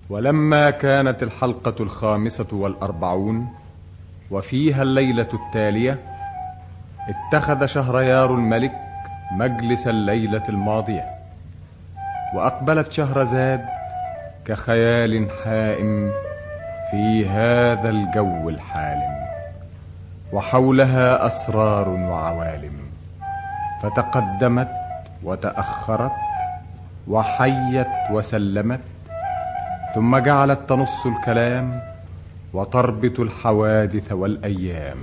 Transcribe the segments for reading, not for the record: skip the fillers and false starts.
ولما كانت الحلقة 45 وفيها الليلة التالية، اتخذ شهريار الملك مجلس الليلة الماضية، وأقبلت شهرزاد كخيال حائم في هذا الجو الحالم، وحولها أسرار وعوالم، فتقدمت وتأخرت وحيت وسلمت، ثم جعلت تنص الكلام وتربط الحوادث والأيام.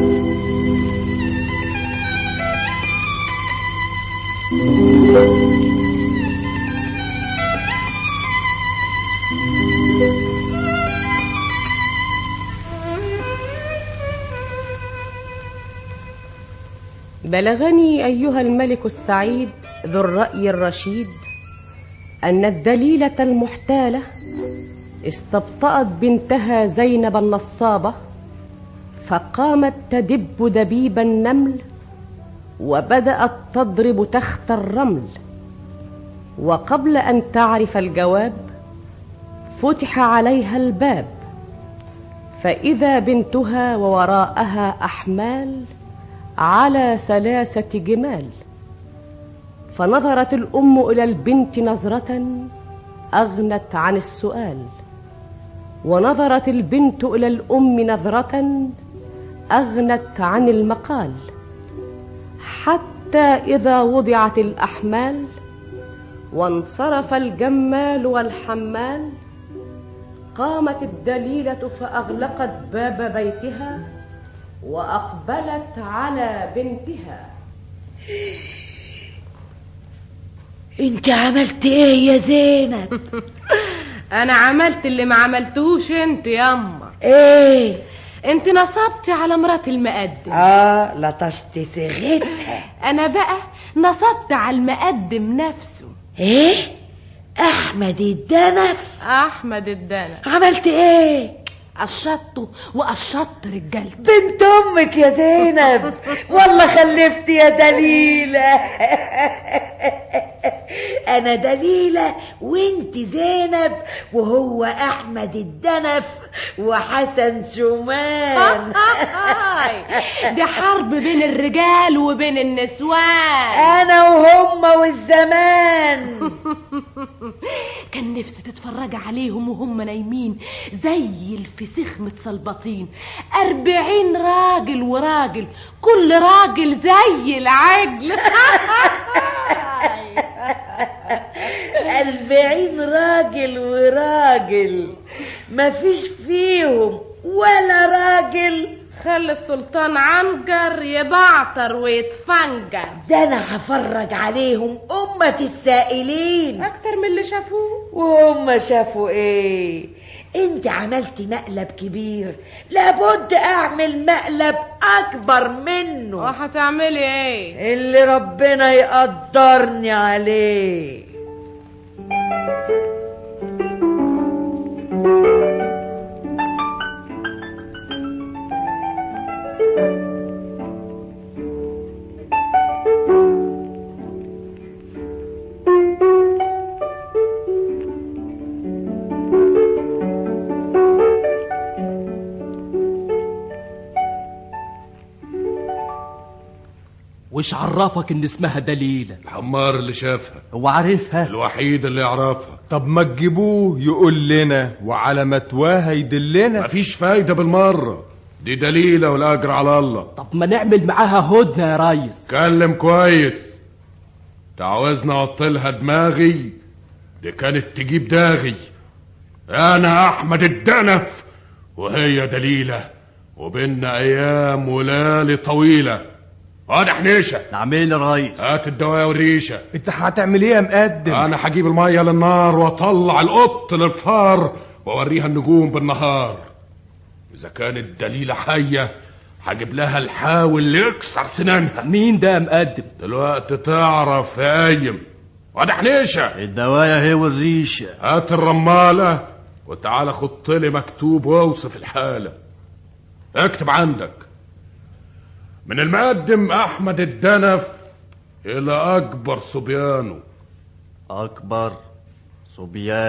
بلغني أيها الملك السعيد ذو الرأي الرشيد أن الدليلة المحتالة استبطأت بنتها زينب النصابة، فقامت تدب دبيب النمل وبدأت تضرب تخت الرمل، وقبل أن تعرف الجواب فتح عليها الباب، فإذا بنتها ووراءها أحمال على 3 جمال. فنظرت الأم إلى البنت نظرة أغنت عن السؤال، ونظرت البنت إلى الأم نظرة أغنت عن المقال، حتى إذا وضعت الأحمال وانصرف الجمال والحمال، قامت الدليلة فأغلقت باب بيتها وأقبلت على بنتها. انت عملت ايه يا زينب؟ انا عملت اللي ما عملتوش انت ياما. ايه؟ انت نصبتي على مرات المقدم. لطشت صيغتها. انا بقى نصبت على المقدم نفسه. ايه؟ احمد الدنف. احمد الدنف. عملت ايه؟ قشطته وقشطت رجالته. بنت امك يا زينب، والله خلفت يا دليلة. انا دليلة وانت زينب، وهو احمد الدنف وحسن شومان. دي حرب بين الرجال وبين النسوان، انا وهم والزمان. كان نفسي تتفرج عليهم وهم نايمين زي الفسيخ متصلبطين، 40 راجل وراجل، كل راجل زي العجل. 40 راجل وراجل، مفيش فيهم ولا راجل. خلي السلطان عنجر يبعتر ويتفنجر. ده انا هفرج عليهم أمة السائلين اكتر من اللي شافوه. وهم شافوا ايه؟ انت عملت مقلب كبير، لابد اعمل مقلب اكبر منه. وهتعملي ايه؟ اللي ربنا يقدرني عليه. وش عرفك ان اسمها دليلة؟ الحمار اللي شافها هو عارفها، الوحيد اللي يعرفها. طب ما تجيبوه يقول لنا وعلى متواها يدلنا. مفيش فايدة بالمرة، دي دليلة والأجر على الله. طب ما نعمل معاها هدنة يا ريس. كلم كويس، تعوزنا اعطلها دماغي، دي كانت تجيب داغي. انا احمد الدنف وهي دليلة، وبيننا ايام وليالي طويلة. انا حنيشة. نعمل يا ريس. هات الدواء والريشة. انت هتعمل ايه يا مقدم؟ انا هجيب المية للنار واطلع القط للفار واوريها النجوم بالنهار. اذا كانت دليلة حية هجيب لها الحاوي اللي يكسر سنانها. مين ده يا مقدم؟ دلوقتي تعرف يا قايم. وانا حنيشة. الدوايا هي والريشة. هات الرمالة وتعالى خط لي مكتوب واوصف الحالة. اكتب عندك من المقدم احمد الدنف الى اكبر صبيانه. اكبر صبيان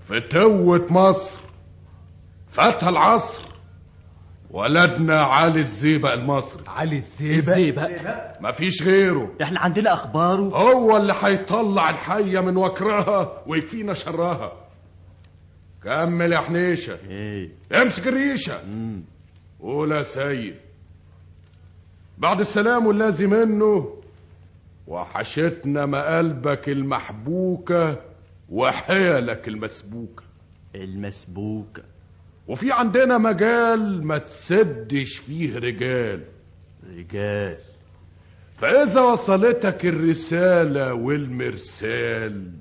فتوة مصر فاتها العصر، ولدنا علي الزيبق المصري. علي الزيبق مفيش غيره، احنا عندنا اخباره. هو اللي هيطلع الحية من وكرها ويكفينا شرها. كمل يا حنيشة. ايه امسك الريشة. قول يا سيد. بعد السلام واللازم منه، وحشتنا مقلبك المحبوكة وحيلك المسبوكة. المسبوكة. وفي عندنا مجال ما تسدش فيه رجال. فإذا وصلتك الرسالة والمرسال،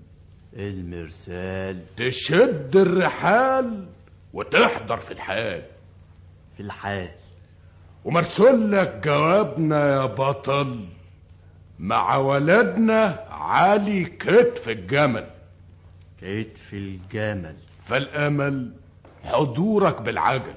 تشد الرحال وتحضر في الحال. ومرسولك جوابنا يا بطل، مع ولدنا علي كتف الجمل. فالأمل حضورك بالعجل.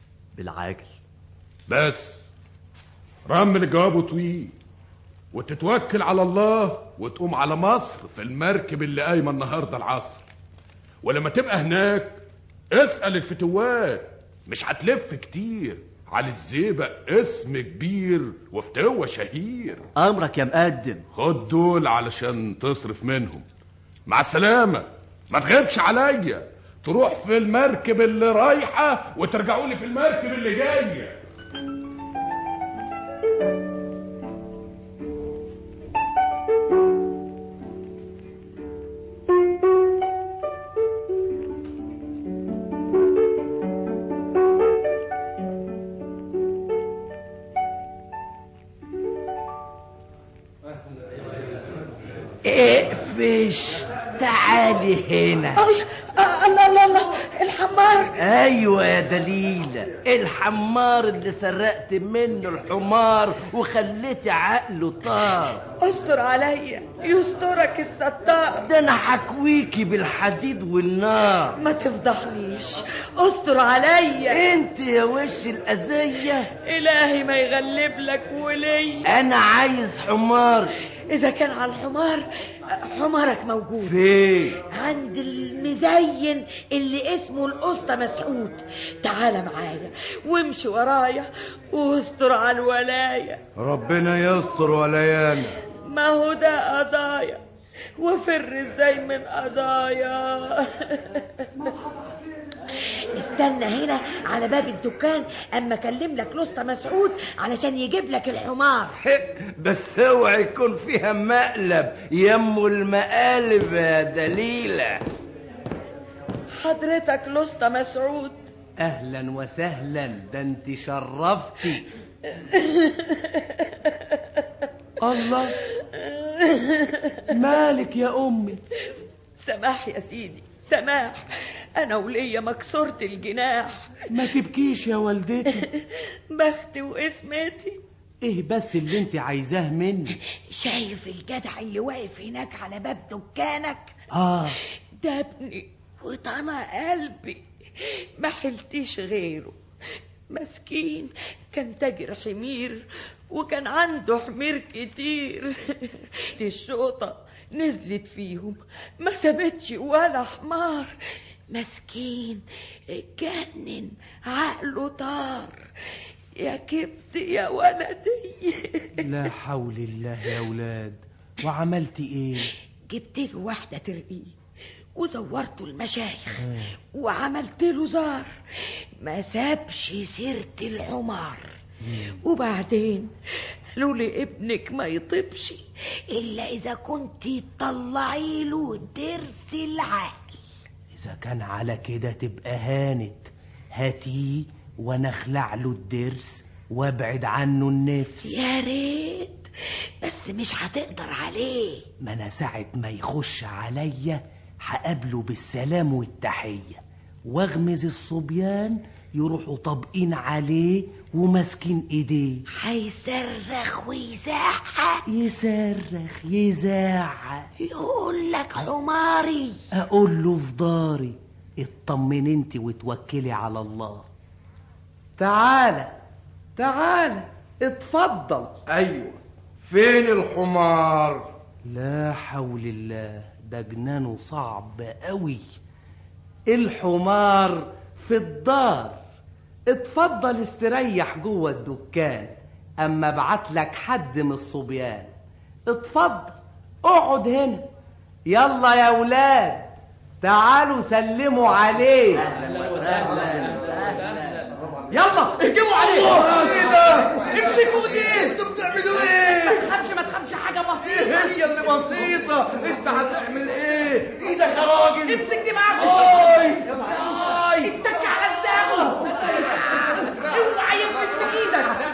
بس رمل الجواب وطويل، وتتوكل على الله وتقوم على مصر في المركب اللي قايمه النهارده العصر. ولما تبقى هناك اسأل الفتوات، مش هتلف كتير. علي الزيبق اسم كبير وفتوة شهير. امرك يا مقدم. خد دول علشان تصرف منهم. مع السلامة، ما تغيبش عليا. تروح في المركب اللي رايحة وترجعوا لي في المركب اللي جاية. اقفش، تعالي هنا. الله الله، الحمار. ايوه يا دليلة، الحمار اللي سرقت منه الحمار وخليت عقله طار. استر عليا، يسترك الستار. ده انا حكويكي بالحديد والنار. ما تفضحنيش، استر عليا. انت يا وش الاذية، الهي ما يغلب لك ولي. انا عايز حمار. اذا كان على الحمار، حمارك موجود. فين؟ عند المزين اللي اسمه القسطى مسعود. تعال معايا وامشي ورايا واستر على الولاية. ربنا يستر ولايانا. ما هو ده قضايا، وفر ازاي من قضايا. استنى هنا على باب الدكان اما اكلم لك القسطى مسعود علشان يجيب لك الحمار. بس اوعى يكون فيها مقلب يمو المقالب يا دليلة. حضرتك القسطى مسعود؟ اهلا وسهلا، ده انت شرفتي. الله، مالك يا امي؟ سماح يا سيدي، سماح. انا وليا مكسورة الجناح. ما تبكيش يا والدتي. بختي واسمتي. ايه بس اللي انت عايزاه مني؟ شايف الجدع اللي واقف هناك على باب دكانك؟ ده ابني وطنا قلبي، ما حلتيش غيره. مسكين، كان تاجر حمير وكان عنده حمير كتير. دي الشوطة نزلت فيهم ما سابتش ولا حمار. مسكين اتجنن، عقله طار. يا كبت يا ولدي. لا حول الله يا ولاد. وعملتي ايه؟ جبت له واحدة ترقيه وزورته المشايخ وعملت له زار، ما سابش سيرة الحمار. وبعدين قالوا لي ابنك ما يطبش إلا إذا كنت تطلعي له درس العقل. إذا كان على كده تبقى هانت، هاتيه وانا اخلع له الدرس وابعد عنه النفس. يا ريت، بس مش هتقدر عليه. ما انا ساعة ما يخش عليا هقابله بالسلام والتحية، واغمز الصبيان يروحوا طابقين عليه وماسكين ايديه. هيصرخ ويزعق. يصرخ يزعق، يقول لك حماري. اقول له في داري اطمن انت وتوكلي على الله. تعالى تعالى اتفضل. ايوه، فين الحمار؟ لا حول الله، ده جنانه صعب قوي. الحمار في الدار، اتفضل استريح جوه الدكان، اما ابعت لك حد من الصبيان. اتفضل اقعد هنا. يلا يا ولاد تعالوا سلموا عليه. يلا اهجموا عليه. ايه ده؟ امسكوا ايديه. انتوا بتعملوا ايه؟ ما تخافش حاجه بسيطه. هي اللي بسيطه. انت هتعمل ايه؟ ايدك يا راجل. امسك دي معاك. اتك على دماغه. اوعى يفلت من ايدك.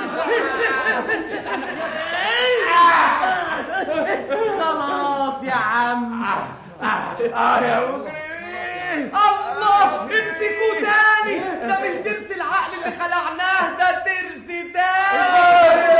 خلاص يا عم. يا مجرمين. الله امسكوا تاني. ده مش ترس العقل اللي خلعناه، ده ترس تاني.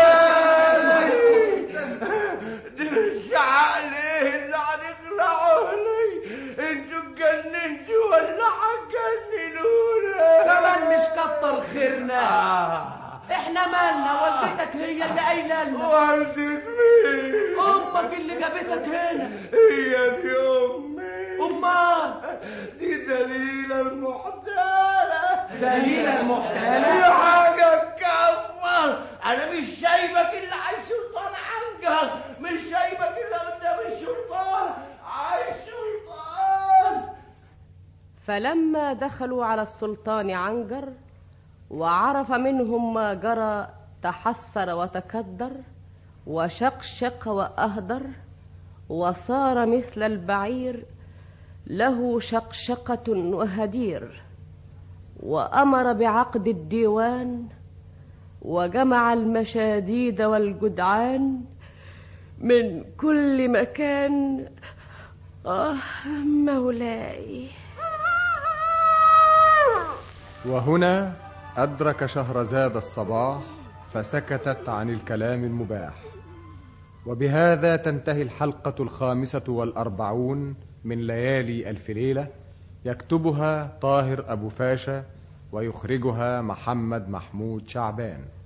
ترس عقل ايه اللي هنخلعه لي؟ انتوا اتجننتوا ولا هتجننونا؟ كمان مش كتر خيرنا. احنا مالنا؟ والدتك هي اللي قايله لنا. والدة مين؟ امك اللي جابتك هنا. هي دي امي. امال دي دليلة المحتالة. دليلة المحتالة؟ دي حاجة تكفر. انا مش شايفك الا على السلطان عنجر، مش شايفك الا قدام السلطان على السلطان. فلما دخلوا على السلطان عنجر وعرف منهم ما جرى تحسر وتكدر وشقشق وأهدر، وصار مثل البعير له شقشقة وهدير، وأمر بعقد الديوان وجمع المشاديد والجدعان من كل مكان. مولاي. وهنا أدرك شهرزاد الصباح فسكتت عن الكلام المباح. وبهذا تنتهي الحلقة 45 من ليالي ألف ليلة، يكتبها طاهر أبو فاشا ويخرجها محمد محمود شعبان.